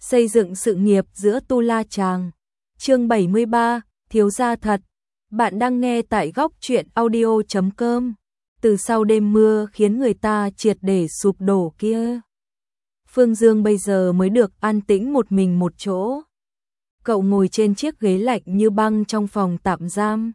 xây dựng sự nghiệp giữa Tu La Chàng. Chương 73, thiếu gia thật. Bạn đang nghe tại góc truyện audio.com. Từ sau đêm mưa khiến người ta triệt để sụp đổ kia, Phương Dương bây giờ mới được an tĩnh một mình một chỗ. Cậu ngồi trên chiếc ghế lạnh như băng trong phòng tạm giam.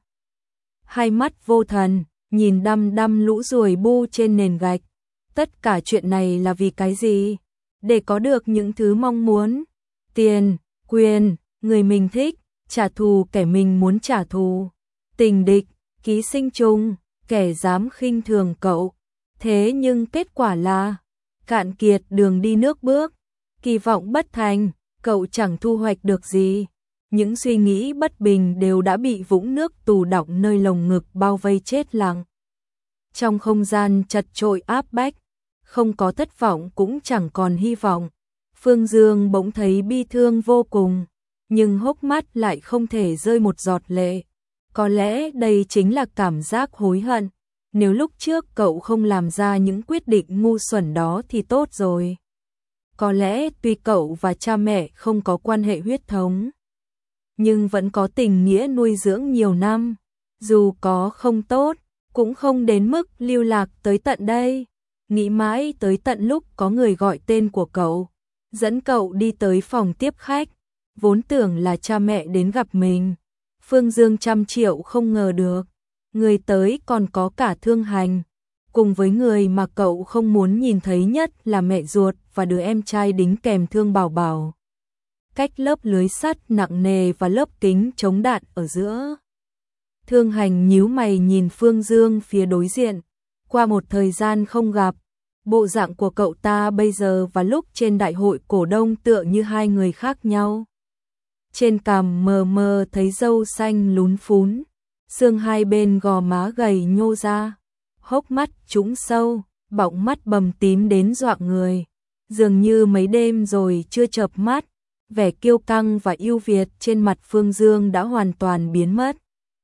Hai mắt vô thần, nhìn đăm đăm lũ ruồi bu trên nền gạch. Tất cả chuyện này là vì cái gì? Để có được những thứ mong muốn. Tiền, quyền, người mình thích, trả thù kẻ mình muốn trả thù. Tình địch, ký sinh trùng, kẻ dám khinh thường cậu. Thế nhưng kết quả là cạn kiệt đường đi nước bước. Kỳ vọng bất thành, cậu chẳng thu hoạch được gì. Những suy nghĩ bất bình đều đã bị vũng nước tù đọng nơi lồng ngực bao vây chết lặng. Trong không gian chật chội áp bách, không có thất vọng cũng chẳng còn hy vọng. Phương Dương bỗng thấy bi thương vô cùng, nhưng hốc mắt lại không thể rơi một giọt lệ. Có lẽ đây chính là cảm giác hối hận. Nếu lúc trước cậu không làm ra những quyết định ngu xuẩn đó thì tốt rồi. Có lẽ tuy cậu và cha mẹ không có quan hệ huyết thống, nhưng vẫn có tình nghĩa nuôi dưỡng nhiều năm. Dù có không tốt, cũng không đến mức lưu lạc tới tận đây. Nghĩ mãi tới tận lúc có người gọi tên của cậu, dẫn cậu đi tới phòng tiếp khách. Vốn tưởng là cha mẹ đến gặp mình, Phương Dương trăm triệu không ngờ được. Người tới còn có cả Thương Hành, cùng với người mà cậu không muốn nhìn thấy nhất là mẹ ruột và đứa em trai đính kèm Thương Bảo Bảo. Cách lớp lưới sắt nặng nề và lớp kính chống đạn ở giữa. Thương Hành nhíu mày nhìn Phương Dương phía đối diện. Qua một thời gian không gặp, bộ dạng của cậu ta bây giờ và lúc trên đại hội cổ đông tựa như hai người khác nhau. Trên cằm mờ mờ thấy râu xanh lún phún, xương hai bên gò má gầy nhô ra, hốc mắt trũng sâu, bọng mắt bầm tím đến dọa người. Dường như mấy đêm rồi chưa chợp mắt, vẻ kiêu căng và ưu việt trên mặt Phương Dương đã hoàn toàn biến mất.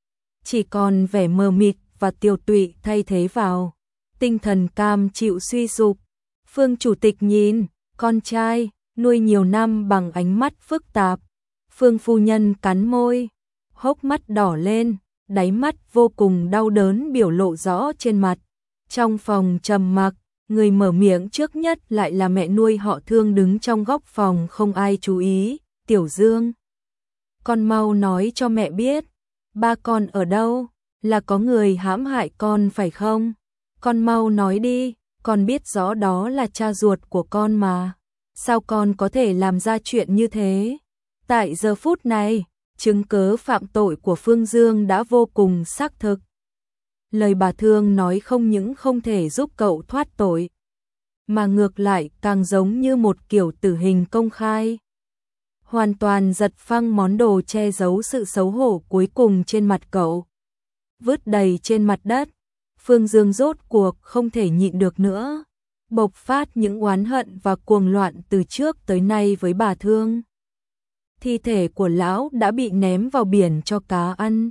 Chỉ còn vẻ mờ mịt và tiều tụy thay thế vào. Tinh thần cam chịu suy sụp. Phương chủ tịch nhìn con trai nuôi nhiều năm bằng ánh mắt phức tạp. Phương phu nhân cắn môi, hốc mắt đỏ lên, đáy mắt vô cùng đau đớn biểu lộ rõ trên mặt. Trong phòng trầm mặc, người mở miệng trước nhất lại là mẹ nuôi họ Thương đứng trong góc phòng không ai chú ý. Tiểu Dương, con mau nói cho mẹ biết, ba con ở đâu? Là có người hãm hại con phải không? Con mau nói đi, con biết rõ đó là cha ruột của con mà. Sao con có thể làm ra chuyện như thế? Tại giờ phút này, chứng cớ phạm tội của Phương Dương đã vô cùng xác thực. Lời bà Thương nói không những không thể giúp cậu thoát tội, mà ngược lại càng giống như một kiểu tử hình công khai. Hoàn toàn giật phăng món đồ che giấu sự xấu hổ cuối cùng trên mặt cậu. Vứt đầy trên mặt đất, Phương Dương rốt cuộc không thể nhịn được nữa, bộc phát những oán hận và cuồng loạn từ trước tới nay với bà Thương. Thi thể của lão đã bị ném vào biển cho cá ăn.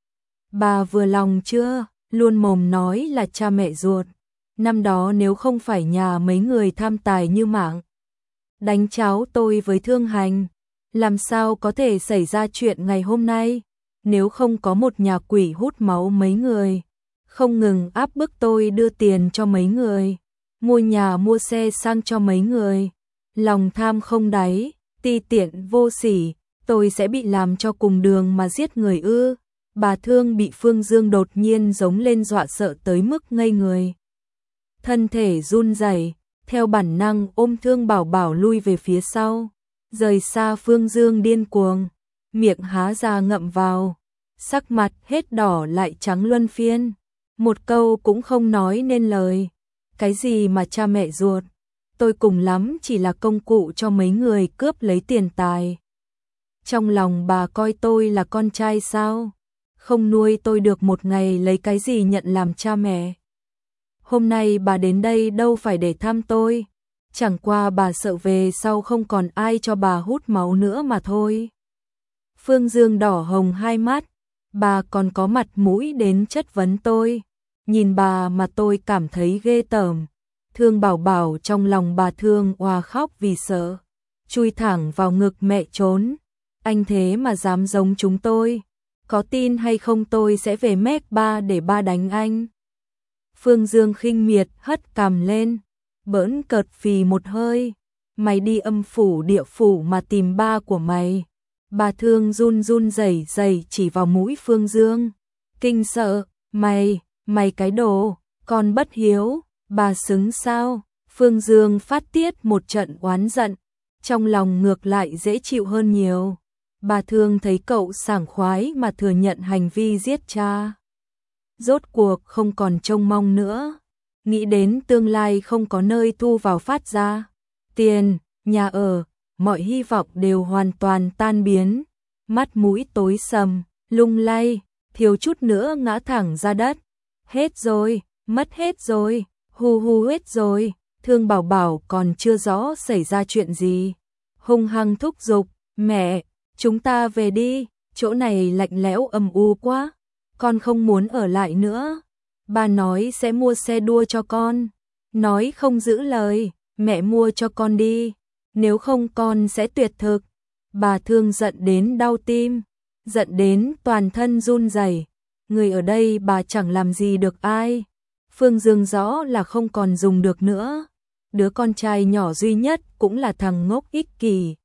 Bà vừa lòng chưa? Luôn mồm nói là cha mẹ ruột. Năm đó nếu không phải nhà mấy người tham tài như Mạng đánh cháu tôi với Thương Hành, làm sao có thể xảy ra chuyện ngày hôm nay? Nếu không có một nhà quỷ hút máu mấy người, không ngừng áp bức tôi đưa tiền cho mấy người, mua nhà mua xe sang cho mấy người, lòng tham không đáy, ti tiện vô sỉ, tôi sẽ bị làm cho cùng đường mà giết người ư? Bà Thương bị Phương Dương đột nhiên giống lên dọa sợ tới mức ngây người. Thân thể run rẩy, theo bản năng ôm Thương Bảo Bảo lui về phía sau, rời xa Phương Dương điên cuồng, miệng há ra ngậm vào, sắc mặt hết đỏ lại trắng luân phiên, một câu cũng không nói nên lời. Cái gì mà cha mẹ ruột, tôi cùng lắm chỉ là công cụ cho mấy người cướp lấy tiền tài. Trong lòng bà coi tôi là con trai sao? Không nuôi tôi được một ngày lấy cái gì nhận làm cha mẹ? Hôm nay bà đến đây đâu phải để thăm tôi, chẳng qua bà sợ về sau không còn ai cho bà hút máu nữa mà thôi. Phương Dương đỏ hồng hai mắt, bà còn có mặt mũi đến chất vấn tôi. Nhìn bà mà tôi cảm thấy ghê tởm. Thương Bảo Bảo trong lòng bà Thương òa khóc vì sợ. chui thẳng vào ngực mẹ trốn. Anh thế mà dám giống chúng tôi, có tin hay không tôi sẽ về Mec Ba để ba đánh anh. Phương Dương khinh miệt hất cằm lên, bỡn cợt phì một hơi. Mày đi âm phủ địa phủ mà tìm ba của mày. Bà Thương run run rẩy rẩy chỉ vào mũi Phương Dương. Kinh sợ, mày cái đồ, con bất hiếu, bà xứng sao? Phương Dương phát tiết một trận oán giận, trong lòng ngược lại dễ chịu hơn nhiều. Bà Thương thấy cậu sảng khoái mà thừa nhận hành vi giết cha. Rốt cuộc không còn trông mong nữa, nghĩ đến tương lai không có nơi thu vào phát ra tiền, nhà ở, mọi hy vọng đều hoàn toàn tan biến. Mắt mũi tối sầm, lung lay, thiếu chút nữa ngã thẳng ra đất. Hết rồi, mất hết rồi, hu hết rồi. Thương Bảo Bảo còn chưa rõ xảy ra chuyện gì, hung hăng thúc giục, mẹ, chúng ta về đi, chỗ này lạnh lẽo âm u quá, con không muốn ở lại nữa. Bà nói sẽ mua xe đua cho con, nói không giữ lời, mẹ mua cho con đi, nếu không con sẽ tuyệt thực. Bà Thương giận đến đau tim, giận đến toàn thân run rẩy. Người ở đây bà chẳng làm gì được ai. Phương Dương rõ là không còn dùng được nữa. Đứa con trai nhỏ duy nhất cũng là thằng ngốc ích kỷ.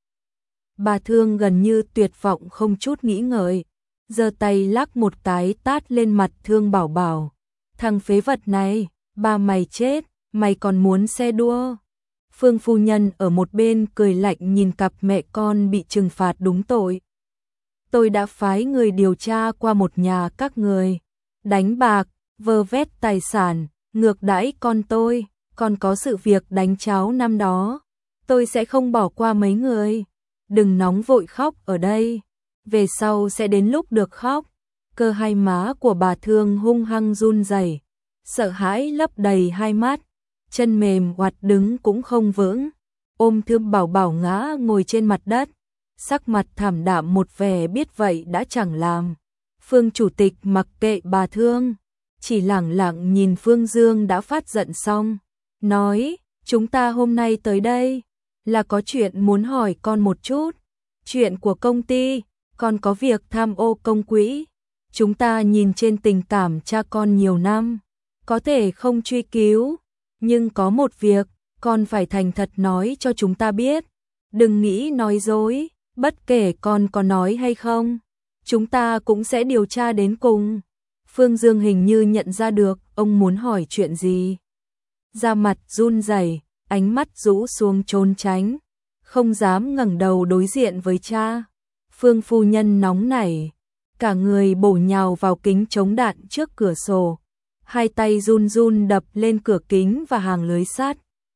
Bà Thương gần như tuyệt vọng không chút nghĩ ngợi, giơ tay lắc một cái tát lên mặt Thương Bảo Bảo. Thằng phế vật này, ba mày chết, mày còn muốn xe đua. Phương phu nhân ở một bên cười lạnh nhìn cặp mẹ con bị trừng phạt đúng tội. Tôi đã phái người điều tra qua một nhà các người, đánh bạc, vơ vét tài sản, ngược đãi con tôi, còn có sự việc đánh cháo năm đó. Tôi sẽ không bỏ qua mấy người. Đừng nóng vội khóc ở đây, về sau sẽ đến lúc được khóc. Cơ hai má của bà Thương hung hăng run rẩy, sợ hãi lấp đầy hai mắt, chân mềm oặt đứng cũng không vững, ôm Thương Bảo Bảo ngã ngồi trên mặt đất, sắc mặt thảm đạm một vẻ biết vậy đã chẳng làm. Phương chủ tịch mặc kệ bà Thương, chỉ lẳng lặng nhìn Phương Dương đã phát giận xong, nói, chúng ta hôm nay tới đây là có chuyện muốn hỏi con một chút. Chuyện của công ty, con có việc tham ô công quỹ. Chúng ta nhìn trên tình cảm cha con nhiều năm, có thể không truy cứu, nhưng có một việc, con phải thành thật nói cho chúng ta biết. Đừng nghĩ nói dối, bất kể con có nói hay không, chúng ta cũng sẽ điều tra đến cùng. Phương Dương hình như nhận ra được ông muốn hỏi chuyện gì. Da mặt run rẩy, ánh mắt rũ xuống trốn tránh, không dám ngẩng đầu đối diện với cha. Phương phu nhân nóng nảy, cả người bổ nhào vào kính chống đạn trước cửa sổ, hai tay run run đập lên cửa kính và hàng lưới sắt.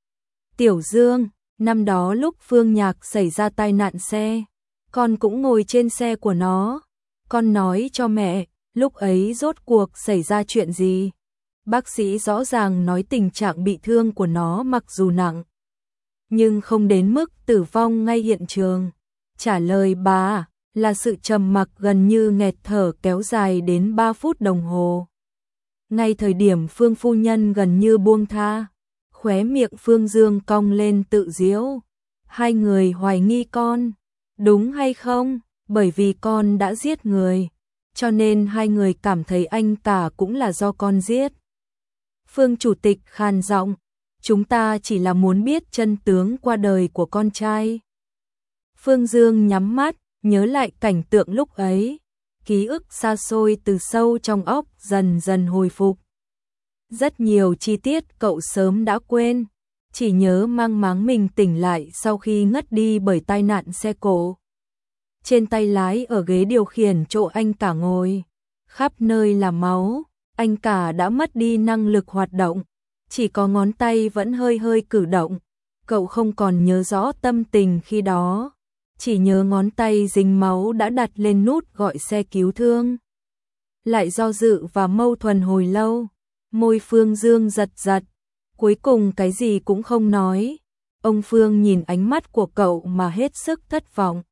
Tiểu Dương, năm đó lúc Phương Nhạc xảy ra tai nạn xe, con cũng ngồi trên xe của nó. Con nói cho mẹ, lúc ấy rốt cuộc xảy ra chuyện gì? Bác sĩ rõ ràng nói tình trạng bị thương của nó mặc dù nặng, nhưng không đến mức tử vong ngay hiện trường. Trả lời bà là sự trầm mặc gần như nghẹt thở kéo dài đến 3 phút đồng hồ. Ngay thời điểm Phương phu nhân gần như buông tha, khóe miệng Phương Dương cong lên tự giễu. Hai người hoài nghi con, đúng hay không? Bởi vì con đã giết người, cho nên hai người cảm thấy anh cả cũng là do con giết. Phương chủ tịch khàn giọng, chúng ta chỉ là muốn biết chân tướng qua đời của con trai. Phương Dương nhắm mắt, nhớ lại cảnh tượng lúc ấy, ký ức xa xôi từ sâu trong óc dần dần hồi phục. Rất nhiều chi tiết cậu sớm đã quên, chỉ nhớ mang máng mình tỉnh lại sau khi ngất đi bởi tai nạn xe cộ. Trên tay lái ở ghế điều khiển chỗ anh cả ngồi, khắp nơi là máu, anh cả đã mất đi năng lực hoạt động, chỉ có ngón tay vẫn hơi hơi cử động. Cậu không còn nhớ rõ tâm tình khi đó, chỉ nhớ ngón tay dính máu đã đặt lên nút gọi xe cứu thương. Lại do dự và mâu thuẫn hồi lâu, môi Phương Dương giật giật, cuối cùng cái gì cũng không nói. Ông Phương nhìn ánh mắt của cậu mà hết sức thất vọng.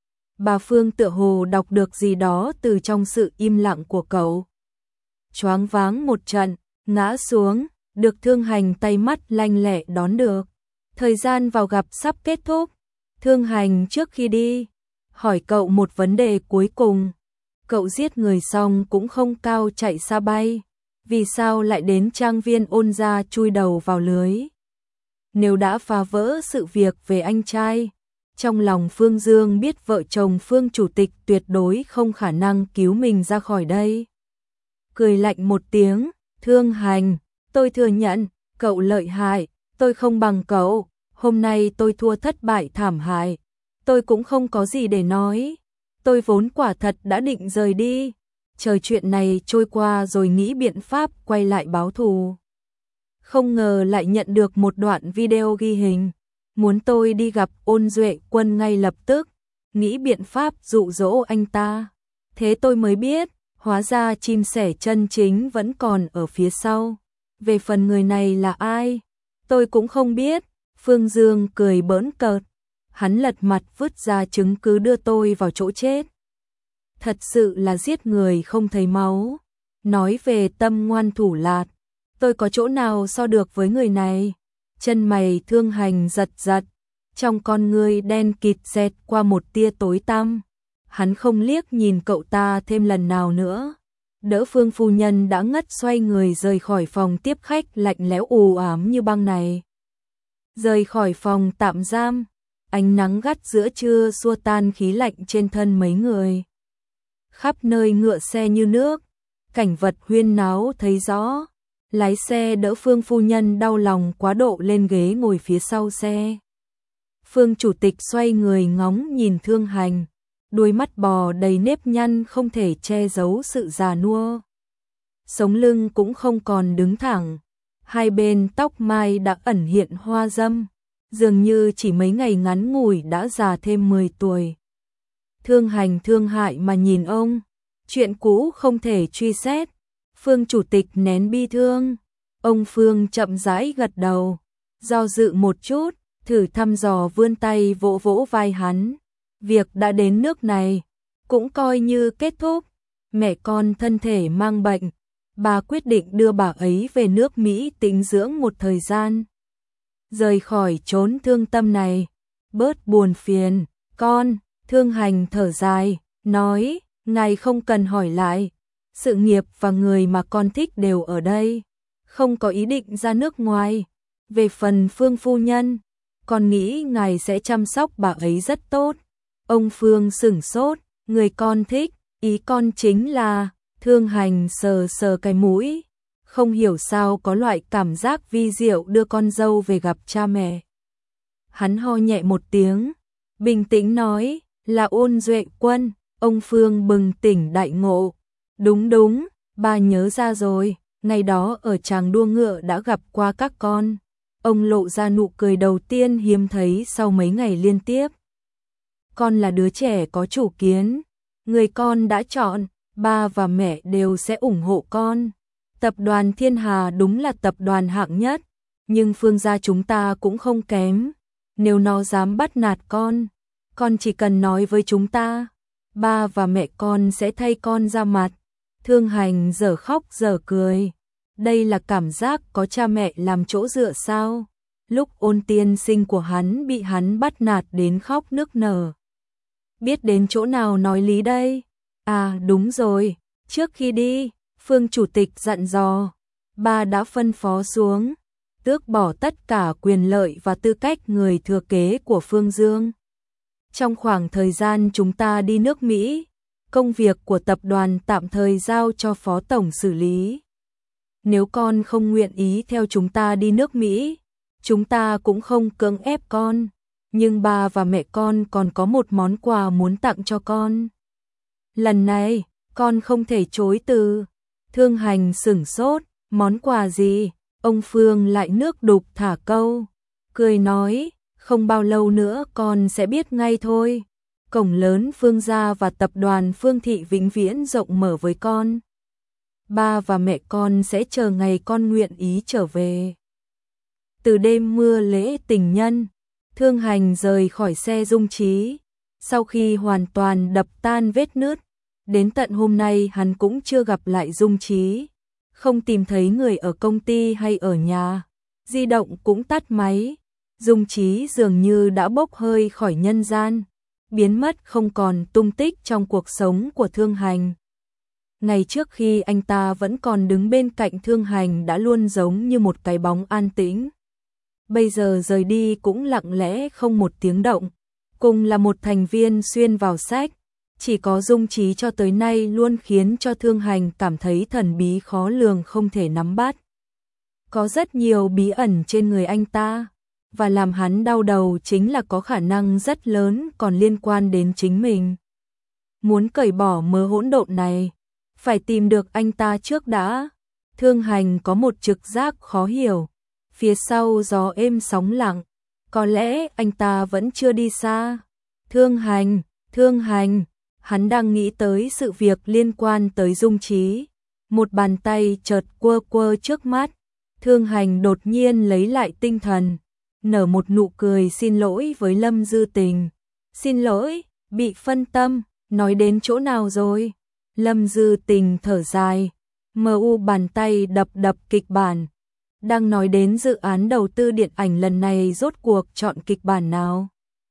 Bà Phương tựa hồ đọc được gì đó từ trong sự im lặng của cậu. Choáng váng một trận, ngã xuống, được Thương Hành tay mắt lanh lẹ đón được. Thời gian vào gặp sắp kết thúc, Thương Hành trước khi đi, hỏi cậu một vấn đề cuối cùng. Cậu giết người xong cũng không cao chạy xa bay, vì sao lại đến trang viên Ôn gia chui đầu vào lưới? Nếu đã phá vỡ sự việc về anh trai, trong lòng Phương Dương biết vợ chồng Phương chủ tịch tuyệt đối không khả năng cứu mình ra khỏi đây. Cười lạnh một tiếng, Thương Hành, tôi thừa nhận, cậu lợi hại, tôi không bằng cậu, hôm nay tôi thua thất bại thảm hại, tôi cũng không có gì để nói, tôi vốn quả thật đã định rời đi, chờ chuyện này trôi qua rồi nghĩ biện pháp quay lại báo thù. Không ngờ lại nhận được một đoạn video ghi hình, muốn tôi đi gặp Ôn Duệ Quân ngay lập tức, nghĩ biện pháp dụ dỗ anh ta. Thế tôi mới biết, hóa ra chim sẻ chân chính vẫn còn ở phía sau. Về phần người này là ai, tôi cũng không biết. Phương Dương cười bỡn cợt, hắn lật mặt vứt ra chứng cứ đưa tôi vào chỗ chết. Thật sự là giết người không thấy máu. Nói về tâm ngoan thủ lạt, tôi có chỗ nào so được với người này? Chân mày Thương Hành giật giật, trong con ngươi đen kịt xẹt qua một tia tối tăm. Hắn không liếc nhìn cậu ta thêm lần nào nữa. Đỡ Phương phu nhân đã ngất xoay người rời khỏi phòng tiếp khách lạnh lẽo u ám như băng này. Rời khỏi phòng tạm giam, ánh nắng gắt giữa trưa xua tan khí lạnh trên thân mấy người. Khắp nơi ngựa xe như nước, cảnh vật huyên náo thấy rõ. Lái xe đỡ Phương phu nhân đau lòng quá độ lên ghế ngồi phía sau xe. Phương chủ tịch xoay người ngóng nhìn Thương Hành, đuôi mắt bò đầy nếp nhăn không thể che giấu sự già nua. Sống lưng cũng không còn đứng thẳng, hai bên tóc mai đã ẩn hiện hoa râm, dường như chỉ mấy ngày ngắn ngủi đã già thêm 10 tuổi. Thương Hành thương hại mà nhìn ông, chuyện cũ không thể truy xét. Phương chủ tịch nén bi thương, ông Phương chậm rãi gật đầu, do dự một chút, thử thăm dò vươn tay vỗ vỗ vai hắn. Việc đã đến nước này, cũng coi như kết thúc. Mẹ con thân thể mang bệnh, bà quyết định đưa bà ấy về nước Mỹ tĩnh dưỡng một thời gian. Rời khỏi chốn thương tâm này, bớt buồn phiền, con. Thương Hành thở dài, nói, ngài không cần hỏi lại. Sự nghiệp và người mà con thích đều ở đây, không có ý định ra nước ngoài. Về phần Phương phu nhân, con nghĩ ngài sẽ chăm sóc bà ấy rất tốt. Ông Phương sửng sốt, người con thích, ý con chính là. Thương Hành sờ sờ cái mũi, không hiểu sao có loại cảm giác vi diệu đưa con dâu về gặp cha mẹ. Hắn ho nhẹ một tiếng, bình tĩnh nói, là Ôn Duệ Quân. Ông Phương bừng tỉnh đại ngộ. Đúng, bà nhớ ra rồi, ngày đó ở tràng đua ngựa đã gặp qua các con. Ông lộ ra nụ cười đầu tiên hiếm thấy sau mấy ngày liên tiếp. Con là đứa trẻ có chủ kiến, người con đã chọn, ba và mẹ đều sẽ ủng hộ con. Tập đoàn Thiên Hà đúng là tập đoàn hạng nhất, nhưng Phương gia chúng ta cũng không kém. Nếu nó dám bắt nạt con chỉ cần nói với chúng ta, ba và mẹ con sẽ thay con ra mặt. Thương Hành dở khóc dở cười. Đây là cảm giác có cha mẹ làm chỗ dựa sao? Lúc Ôn tiên sinh của hắn bị hắn bắt nạt đến khóc nức nở. Biết đến chỗ nào nói lý đây? À đúng rồi, trước khi đi, Phương chủ tịch dặn dò, ba đã phân phó xuống, tước bỏ tất cả quyền lợi và tư cách người thừa kế của Phương Dương. Trong khoảng thời gian chúng ta đi nước Mỹ, công việc của tập đoàn tạm thời giao cho phó tổng xử lý. Nếu con không nguyện ý theo chúng ta đi nước Mỹ, chúng ta cũng không cưỡng ép con, nhưng ba và mẹ con còn có một món quà muốn tặng cho con. Lần này, con không thể chối từ. Thương Hành sửng sốt, món quà gì? Ông Phương lại nước đục thả câu, cười nói, không bao lâu nữa con sẽ biết ngay thôi. Cổng lớn Phương gia và tập đoàn Phương thị vĩnh viễn rộng mở với con. Ba và mẹ con sẽ chờ ngày con nguyện ý trở về. Từ đêm mưa lễ tình nhân, Thương Hành rời khỏi xe Dung Trí. Sau khi hoàn toàn đập tan vết nứt, đến tận hôm nay hắn cũng chưa gặp lại Dung Trí. Không tìm thấy người ở công ty hay ở nhà, di động cũng tắt máy. Dung Chí dường như đã bốc hơi khỏi nhân gian, biến mất không còn tung tích trong cuộc sống của Thương Hành. Ngày trước khi anh ta vẫn còn đứng bên cạnh Thương Hành đã luôn giống như một cái bóng an tĩnh. Bây giờ rời đi cũng lặng lẽ không một tiếng động, cùng là một thành viên xuyên vào sách, chỉ có Dung Chí cho tới nay luôn khiến cho Thương Hành cảm thấy thần bí khó lường không thể nắm bắt. Có rất nhiều bí ẩn trên người anh ta, và làm hắn đau đầu chính là có khả năng rất lớn còn liên quan đến chính mình. Muốn cởi bỏ mớ hỗn độn này, phải tìm được anh ta trước đã. Thương Hành có một trực giác khó hiểu, phía sau gió êm sóng lặng, có lẽ anh ta vẫn chưa đi xa. Thương Hành, hắn đang nghĩ tới sự việc liên quan tới Dung Chí. Một bàn tay chợt quơ quơ trước mắt, Thương Hành đột nhiên lấy lại tinh thần, nở một nụ cười xin lỗi với Lâm Dư Tình. Xin lỗi, bị phân tâm, nói đến chỗ nào rồi? Lâm Dư Tình thở dài, bàn tay đập đập kịch bản. Đang nói đến dự án đầu tư điện ảnh lần này rốt cuộc chọn kịch bản nào?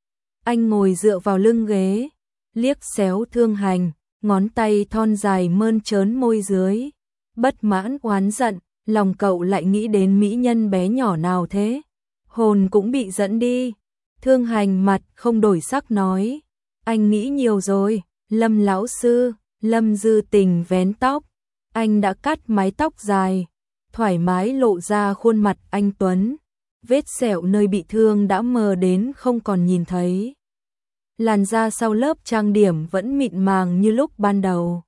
Anh ngồi dựa vào lưng ghế, liếc xéo Thương Hành, ngón tay thon dài mơn trớn môi dưới. Bất mãn oán giận, lòng cậu lại nghĩ đến mỹ nhân bé nhỏ nào thế? Hồn cũng bị dẫn đi. Thương Hành mặt không đổi sắc nói, anh nghĩ nhiều rồi, Lâm lão sư. Lâm Dư Tình vén tóc, anh đã cắt mái tóc dài, thoải mái lộ ra khuôn mặt anh tuấn, vết sẹo nơi bị thương đã mờ đến không còn nhìn thấy. Làn da sau lớp trang điểm vẫn mịn màng như lúc ban đầu.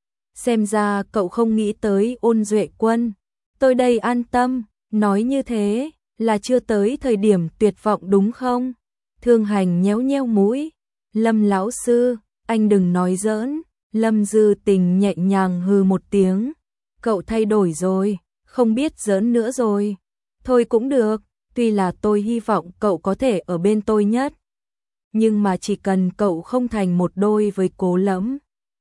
Xem ra cậu không nghĩ tới Ôn Duệ Quân. Tôi đây an tâm, nói như thế là chưa tới thời điểm tuyệt vọng đúng không? Thương Hành nhéo nhéo mũi, Lâm lão sư, anh đừng nói giỡn. Lâm Dư Tình nhẹ nhàng hừ một tiếng, cậu thay đổi rồi, không biết giỡn nữa rồi. Thôi cũng được, tuy là tôi hy vọng cậu có thể ở bên tôi nhất, nhưng mà chỉ cần cậu không thành một đôi với Cố Lẫm,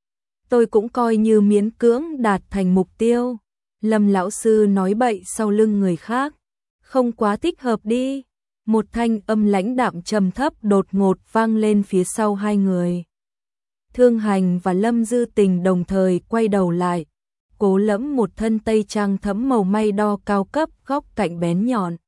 tôi cũng coi như miễn cưỡng đạt thành mục tiêu. Lâm lão sư nói bậy sau lưng người khác, không quá thích hợp đi. Một thanh âm lãnh đạm trầm thấp đột ngột vang lên phía sau hai người. Thương Hành và Lâm Dư Tình đồng thời quay đầu lại. Cố Lẫm một thân tây trang thẫm màu may đo cao cấp, góc cạnh bén nhọn.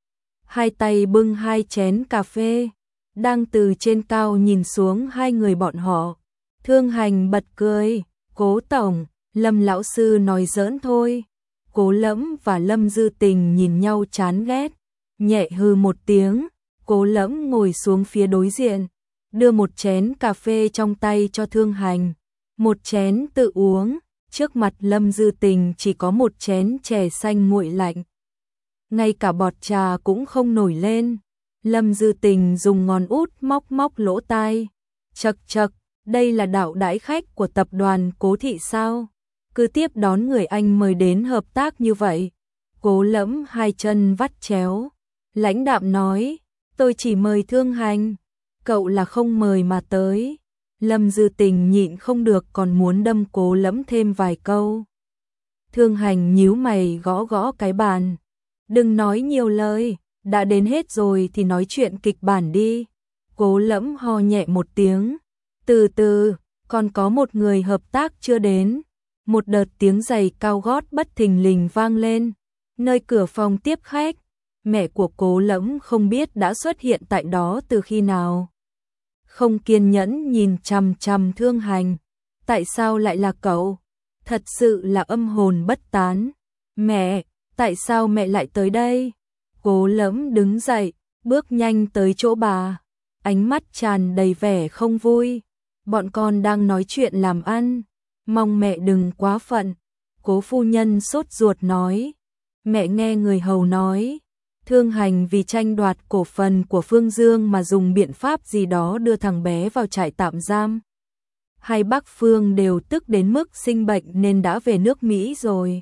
Hai tay bưng hai chén cà phê, đang từ trên cao nhìn xuống hai người bọn họ. Thương Hành bật cười, Cố tổng, Lâm lão sư nói giỡn thôi. Cố Lẫm và Lâm Dư Tình nhìn nhau chán ghét, nhẹ hừ một tiếng. Cố Lẫm ngồi xuống phía đối diện, đưa một chén cà phê trong tay cho Thương Hành, một chén tự uống. Trước mặt Lâm Dư Tình chỉ có một chén chè xanh nguội lạnh, ngay cả bọt trà cũng không nổi lên. Lâm Dư Tình dùng ngón út móc móc lỗ tai, chậc chậc, đây là đạo đãi khách của tập đoàn Cố thị sao? Cứ tiếp đón người anh mời đến hợp tác như vậy. Cố Lẫm hai chân vắt chéo, lãnh đạm nói, tôi chỉ mời Thương Hành, cậu là không mời mà tới. Lâm Dư Tình nhịn không được còn muốn đâm Cố Lẫm thêm vài câu. Thương Hành nhíu mày gõ gõ cái bàn, đừng nói nhiều lời, đã đến hết rồi thì nói chuyện kịch bản đi. Cố Lẫm ho nhẹ một tiếng, từ từ, còn có một người hợp tác chưa đến. Một đợt tiếng giày cao gót bất thình lình vang lên, nơi cửa phòng tiếp khách. Mẹ của Cố Lẫm không biết đã xuất hiện tại đó từ khi nào. Không kiên nhẫn nhìn chằm chằm Thương Hành, tại sao lại là cậu? Thật sự là âm hồn bất tán. Mẹ, tại sao mẹ lại tới đây? Cố Lẫm đứng dậy, bước nhanh tới chỗ bà, ánh mắt tràn đầy vẻ không vui. Bọn con đang nói chuyện làm ăn, mong mẹ đừng quá phận. Cố phu nhân sốt ruột nói. Mẹ nghe người hầu nói, Thương Hành vì tranh đoạt cổ phần của Phương Dương mà dùng biện pháp gì đó đưa thằng bé vào trại tạm giam. Hai bác Phương đều tức đến mức sinh bệnh nên đã về nước Mỹ rồi.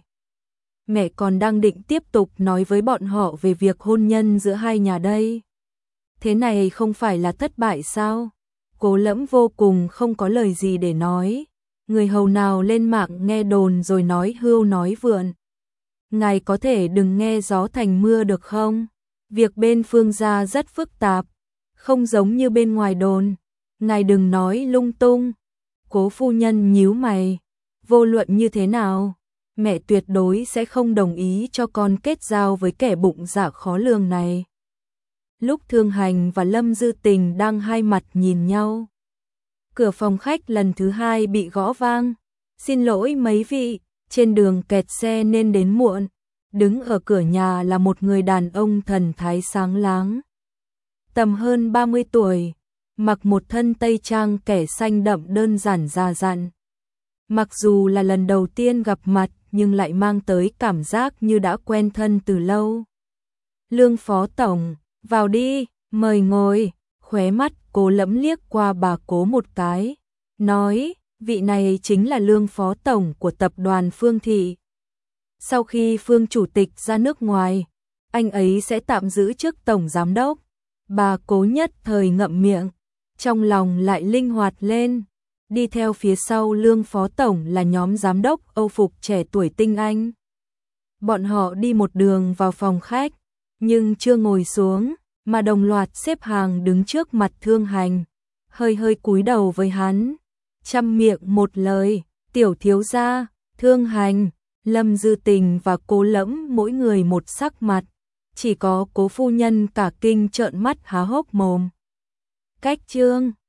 Mẹ còn đang định tiếp tục nói với bọn họ về việc hôn nhân giữa hai nhà đây. Thế này không phải là thất bại sao? Cố Lẫm vô cùng không có lời gì để nói. Người hầu nào lên mạng nghe đồn rồi nói hưu nói vượn. Ngài có thể đừng nghe gió thành mưa được không? Việc bên Phương gia rất phức tạp, không giống như bên ngoài đồn. Ngài đừng nói lung tung. Cố phu nhân nhíu mày. Vô luận như thế nào, mẹ tuyệt đối sẽ không đồng ý cho con kết giao với kẻ bụng dạ khó lường này. Lúc Thương Hành và Lâm Dư Tình đang hai mặt nhìn nhau, cửa phòng khách lần thứ hai bị gõ vang. Xin lỗi mấy vị, trên đường kẹt xe nên đến muộn. Đứng ở cửa nhà là một người đàn ông thần thái sáng láng, tầm hơn 30 tuổi, mặc một thân tây trang kẻ xanh đậm đơn giản già dặn. Mặc dù là lần đầu tiên gặp mặt nhưng lại mang tới cảm giác như đã quen thân từ lâu. Lương phó tổng, vào đi, mời ngồi. Khóe mắt Cố Lẫm liếc qua bà Cố một cái, nói, vị này chính là Lương phó tổng của tập đoàn Phương Thị. Sau khi Phương chủ tịch ra nước ngoài, anh ấy sẽ tạm giữ chức tổng giám đốc. Bà Cố nhất thời ngậm miệng, trong lòng lại linh hoạt lên. Đi theo phía sau Lương phó tổng là nhóm giám đốc Âu phục trẻ tuổi tinh anh. Bọn họ đi một đường vào phòng khách, nhưng chưa ngồi xuống, mà đồng loạt xếp hàng đứng trước mặt Thương Hành, hơi hơi cúi đầu với hắn, chăm miệng một lời, tiểu thiếu gia, Thương Hành. Lâm Dư Tình và Cố Lẫm mỗi người một sắc mặt, chỉ có Cố phu nhân cả kinh trợn mắt há hốc mồm. Cách chương